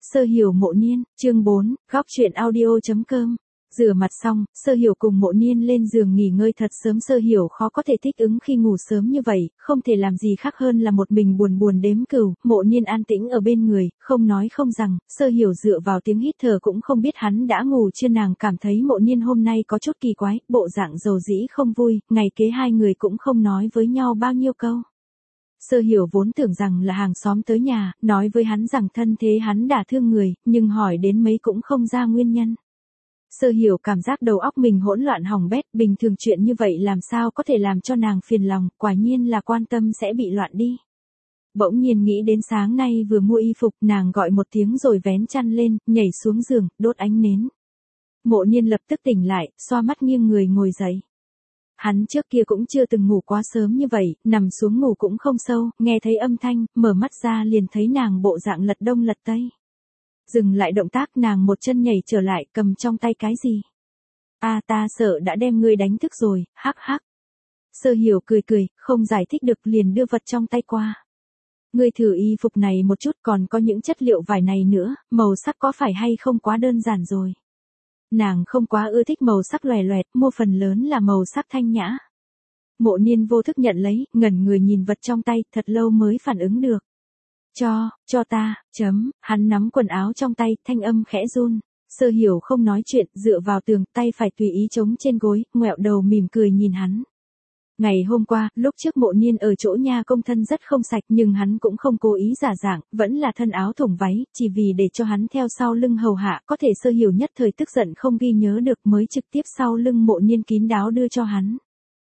Sơ Hiểu Mộ Niên, chương 4, góc truyện audio.com. Rửa mặt xong, Sơ Hiểu cùng Mộ Niên lên giường nghỉ ngơi thật sớm. Sơ Hiểu khó có thể thích ứng khi ngủ sớm như vậy, không thể làm gì khác hơn là một mình buồn buồn đếm cừu. Mộ Niên an tĩnh ở bên người, không nói không rằng. Sơ Hiểu dựa vào tiếng hít thở cũng không biết hắn đã ngủ chưa. Nàng cảm thấy Mộ Niên hôm nay có chút kỳ quái, bộ dạng dầu dĩ không vui, ngày kế hai người cũng không nói với nhau bao nhiêu câu. Sơ Hiểu vốn tưởng rằng là hàng xóm tới nhà, nói với hắn rằng thân thế hắn đả thương người, nhưng hỏi đến mấy cũng không ra nguyên nhân. Sơ Hiểu cảm giác đầu óc mình hỗn loạn hỏng bét, bình thường chuyện như vậy làm sao có thể làm cho nàng phiền lòng, quả nhiên là quan tâm sẽ bị loạn đi. Bỗng nhiên nghĩ đến sáng nay vừa mua y phục, nàng gọi một tiếng rồi vén chăn lên, nhảy xuống giường, đốt ánh nến. Mộ Niên lập tức tỉnh lại, xoa mắt nghiêng người ngồi dậy. Hắn trước kia cũng chưa từng ngủ quá sớm như vậy, nằm xuống ngủ cũng không sâu, nghe thấy âm thanh, mở mắt ra liền thấy nàng bộ dạng lật đông lật tây. Dừng lại động tác, nàng một chân nhảy trở lại, cầm trong tay cái gì? Ta sợ đã đem ngươi đánh thức rồi, hắc hắc. Sơ Hiểu cười cười, không giải thích được liền đưa vật trong tay qua. Ngươi thử y phục này một chút, còn có những chất liệu vải này nữa, màu sắc có phải hay không quá đơn giản rồi. Nàng không quá ưa thích màu sắc lòe loẹt, mua phần lớn là màu sắc thanh nhã. Mộ Niên vô thức nhận lấy, ngẩn người nhìn vật trong tay, thật lâu mới phản ứng được. Cho ta, hắn nắm quần áo trong tay, thanh âm khẽ run. Sơ Hiểu không nói chuyện, dựa vào tường, tay phải tùy ý chống trên gối, ngoẹo đầu mỉm cười nhìn hắn. Ngày hôm qua, lúc trước Mộ Niên ở chỗ nha công thân rất không sạch, nhưng hắn cũng không cố ý giả dạng, vẫn là thân áo thủng váy, chỉ vì để cho hắn theo sau lưng hầu hạ, có thể Sơ Hiểu nhất thời tức giận không ghi nhớ được mới trực tiếp sau lưng Mộ Niên kín đáo đưa cho hắn.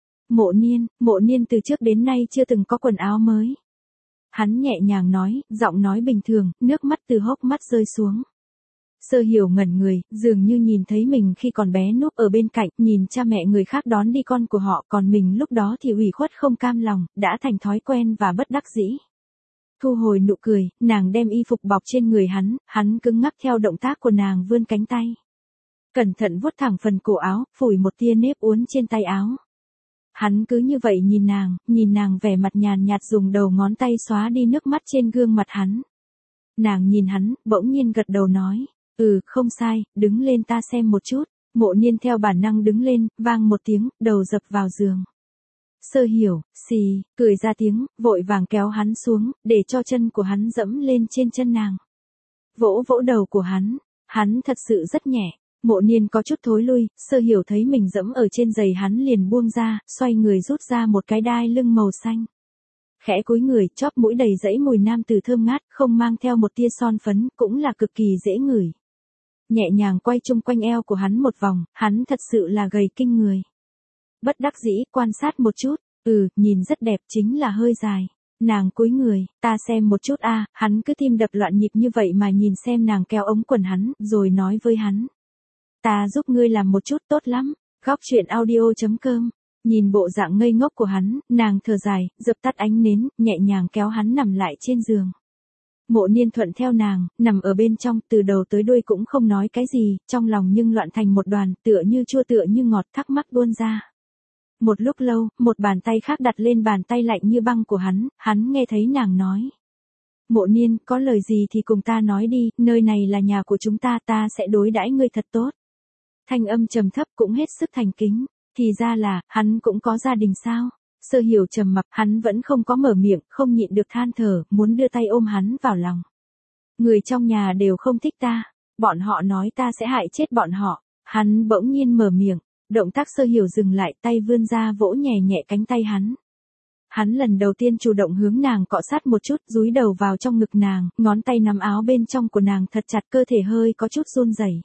Mộ Niên từ trước đến nay chưa từng có quần áo mới. Hắn nhẹ nhàng nói, giọng nói bình thường, nước mắt từ hốc mắt rơi xuống. Sơ Hiểu ngẩn người, dường như nhìn thấy mình khi còn bé núp ở bên cạnh, nhìn cha mẹ người khác đón đi con của họ, còn mình lúc đó thì ủy khuất không cam lòng, đã thành thói quen và bất đắc dĩ. Thu hồi nụ cười, nàng đem y phục bọc trên người hắn cứng ngắc theo động tác của nàng vươn cánh tay. Cẩn thận vuốt thẳng phần cổ áo, phủi một tia nếp uốn trên tay áo. Hắn cứ như vậy nhìn nàng vẻ mặt nhàn nhạt dùng đầu ngón tay xóa đi nước mắt trên gương mặt hắn. Nàng nhìn hắn, bỗng nhiên gật đầu nói, không sai, đứng lên ta xem một chút. Mộ Niên theo bản năng đứng lên, vang một tiếng, đầu dập vào giường. Sơ Hiểu, xì, cười ra tiếng, vội vàng kéo hắn xuống, để cho chân của hắn dẫm lên trên chân nàng. Vỗ vỗ đầu của hắn thật sự rất nhẹ. Mộ Niên có chút thối lui, Sơ Hiểu thấy mình dẫm ở trên giày hắn liền buông ra, xoay người rút ra một cái đai lưng màu xanh. Khẽ cúi người, chóp mũi đầy dẫy mùi nam tử thơm ngát, không mang theo một tia son phấn, cũng là cực kỳ dễ ngửi. Nhẹ nhàng quay chung quanh eo của hắn một vòng, hắn thật sự là gầy kinh người. Bất đắc dĩ, quan sát một chút, nhìn rất đẹp, chính là hơi dài. Nàng cúi người, ta xem một chút hắn cứ tim đập loạn nhịp như vậy mà nhìn xem nàng kéo ống quần hắn, rồi nói với hắn. Ta giúp ngươi làm một chút tốt lắm. Góc truyện audio.com. Nhìn bộ dạng ngây ngốc của hắn, nàng thở dài, dập tắt ánh nến, nhẹ nhàng kéo hắn nằm lại trên giường. Mộ Niên thuận theo nàng, nằm ở bên trong, từ đầu tới đuôi cũng không nói cái gì, trong lòng nhưng loạn thành một đoàn, tựa như chua tựa như ngọt, thắc mắc buôn ra. Một lúc lâu, một bàn tay khác đặt lên bàn tay lạnh như băng của hắn nghe thấy nàng nói. Mộ Niên, có lời gì thì cùng ta nói đi, nơi này là nhà của chúng ta, ta sẽ đối đãi ngươi thật tốt. Thanh âm trầm thấp cũng hết sức thành kính, thì ra là, hắn cũng có gia đình sao? Sơ Hiểu trầm mặc, hắn vẫn không có mở miệng, không nhịn được than thở, muốn đưa tay ôm hắn vào lòng. Người trong nhà đều không thích ta, bọn họ nói ta sẽ hại chết bọn họ. Hắn bỗng nhiên mở miệng, động tác Sơ Hiểu dừng lại, tay vươn ra vỗ nhẹ nhẹ cánh tay hắn. Hắn lần đầu tiên chủ động hướng nàng cọ sát một chút, dúi đầu vào trong ngực nàng, ngón tay nắm áo bên trong của nàng thật chặt, cơ thể hơi có chút run rẩy.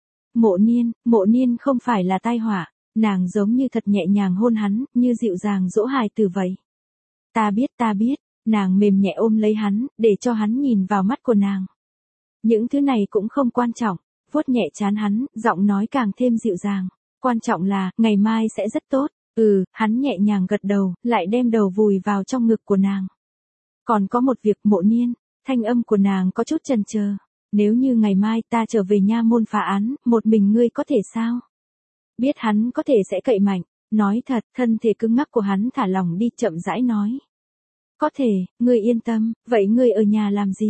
Mộ Niên không phải là tai họa, nàng giống như thật nhẹ nhàng hôn hắn, như dịu dàng dỗ hài tử vậy. Ta biết, nàng mềm nhẹ ôm lấy hắn, để cho hắn nhìn vào mắt của nàng. Những thứ này cũng không quan trọng, vuốt nhẹ trán hắn, giọng nói càng thêm dịu dàng. Quan trọng là, ngày mai sẽ rất tốt. Hắn nhẹ nhàng gật đầu, lại đem đầu vùi vào trong ngực của nàng. Còn có một việc Mộ Niên, thanh âm của nàng có chút chần chờ. Nếu như ngày mai ta trở về nha môn phá án, một mình ngươi có thể sao? Biết hắn có thể sẽ cậy mạnh, nói thật, thân thể cứng ngắc của hắn thả lỏng đi, chậm rãi nói. Có thể, ngươi yên tâm, vậy ngươi ở nhà làm gì?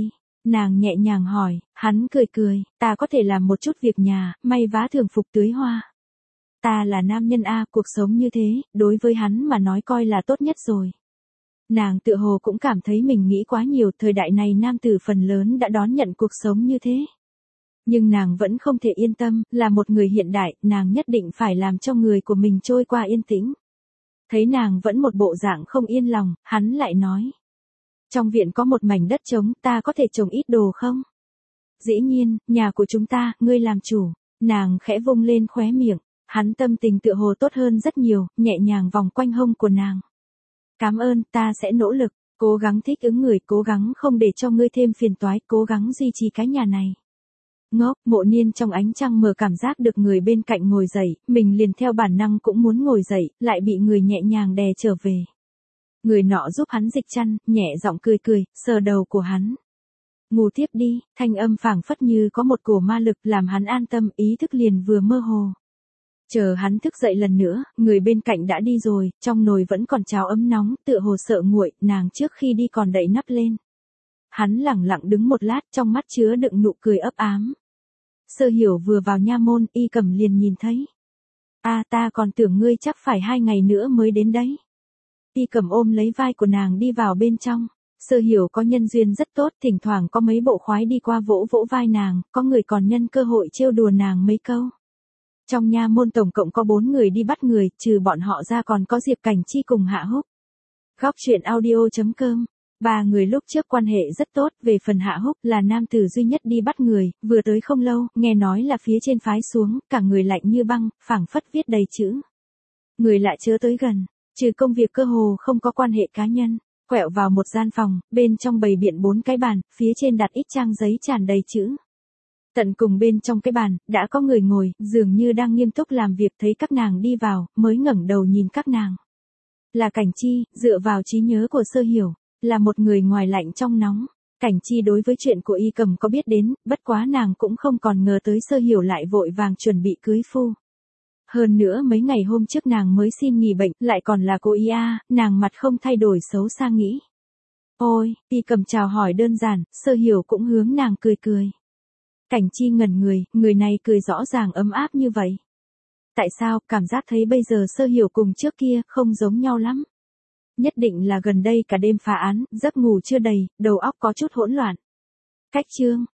Nàng nhẹ nhàng hỏi, hắn cười cười, ta có thể làm một chút việc nhà, may vá thường phục tưới hoa. Ta là nam nhân a, cuộc sống như thế, đối với hắn mà nói coi là tốt nhất rồi. Nàng tựa hồ cũng cảm thấy mình nghĩ quá nhiều, thời đại này nam tử phần lớn đã đón nhận cuộc sống như thế. Nhưng nàng vẫn không thể yên tâm, là một người hiện đại, nàng nhất định phải làm cho người của mình trôi qua yên tĩnh. Thấy nàng vẫn một bộ dạng không yên lòng, hắn lại nói. Trong viện có một mảnh đất trống, ta có thể trồng ít đồ không? Dĩ nhiên, nhà của chúng ta, ngươi làm chủ. Nàng khẽ vung lên khóe miệng, hắn tâm tình tựa hồ tốt hơn rất nhiều, nhẹ nhàng vòng quanh hông của nàng. Cảm ơn, ta sẽ nỗ lực, cố gắng thích ứng người, cố gắng không để cho ngươi thêm phiền toái, cố gắng duy trì cái nhà này. Ngốc, Mộ Niên trong ánh trăng mờ cảm giác được người bên cạnh ngồi dậy, mình liền theo bản năng cũng muốn ngồi dậy, lại bị người nhẹ nhàng đè trở về. Người nọ giúp hắn dịch chăn, nhẹ giọng cười cười, sờ đầu của hắn. Ngủ tiếp đi, thanh âm phảng phất như có một cổ ma lực làm hắn an tâm, ý thức liền vừa mơ hồ. Chờ hắn thức dậy lần nữa, người bên cạnh đã đi rồi, trong nồi vẫn còn cháo ấm nóng, tựa hồ sợ nguội, nàng trước khi đi còn đậy nắp lên. Hắn lẳng lặng đứng một lát, trong mắt chứa đựng nụ cười ấp ám. Sơ Hiểu vừa vào nha môn, Y Cẩm liền nhìn thấy. Ta còn tưởng ngươi chắc phải 2 ngày nữa mới đến đấy. Y Cẩm ôm lấy vai của nàng đi vào bên trong. Sơ Hiểu có nhân duyên rất tốt, thỉnh thoảng có mấy bộ khoái đi qua vỗ vỗ vai nàng, có người còn nhân cơ hội trêu đùa nàng mấy câu. Trong nha môn tổng cộng có 4 người đi bắt người, trừ bọn họ ra còn có Diệp Cảnh Chi cùng Hạ Húc. Góc truyện audio.com. 3 người lúc trước quan hệ rất tốt, về phần Hạ Húc là nam tử duy nhất đi bắt người, vừa tới không lâu, nghe nói là phía trên phái xuống, cả người lạnh như băng, phảng phất viết đầy chữ. Người lại chớ tới gần, trừ công việc cơ hồ không có quan hệ cá nhân, quẹo vào một gian phòng, bên trong bày biện 4 cái bàn, phía trên đặt ít trang giấy tràn đầy chữ. Tận cùng bên trong cái bàn, đã có người ngồi, dường như đang nghiêm túc làm việc, thấy các nàng đi vào, mới ngẩng đầu nhìn các nàng. Là Cảnh Chi, dựa vào trí nhớ của Sơ Hiểu, là một người ngoài lạnh trong nóng. Cảnh Chi đối với chuyện của Y Cẩm có biết đến, bất quá nàng cũng không còn ngờ tới Sơ Hiểu lại vội vàng chuẩn bị cưới phu. Hơn nữa mấy ngày hôm trước nàng mới xin nghỉ bệnh, lại còn là cô Y nàng mặt không thay đổi xấu xa nghĩ. Ôi, Y Cẩm chào hỏi đơn giản, Sơ Hiểu cũng hướng nàng cười cười. Cảnh Chi ngẩn người này cười rõ ràng ấm áp như vậy. Tại sao, cảm giác thấy bây giờ Sơ Hiểu cùng trước kia, không giống nhau lắm. Nhất định là gần đây cả đêm phá án, giấc ngủ chưa đầy, đầu óc có chút hỗn loạn. Cách chương.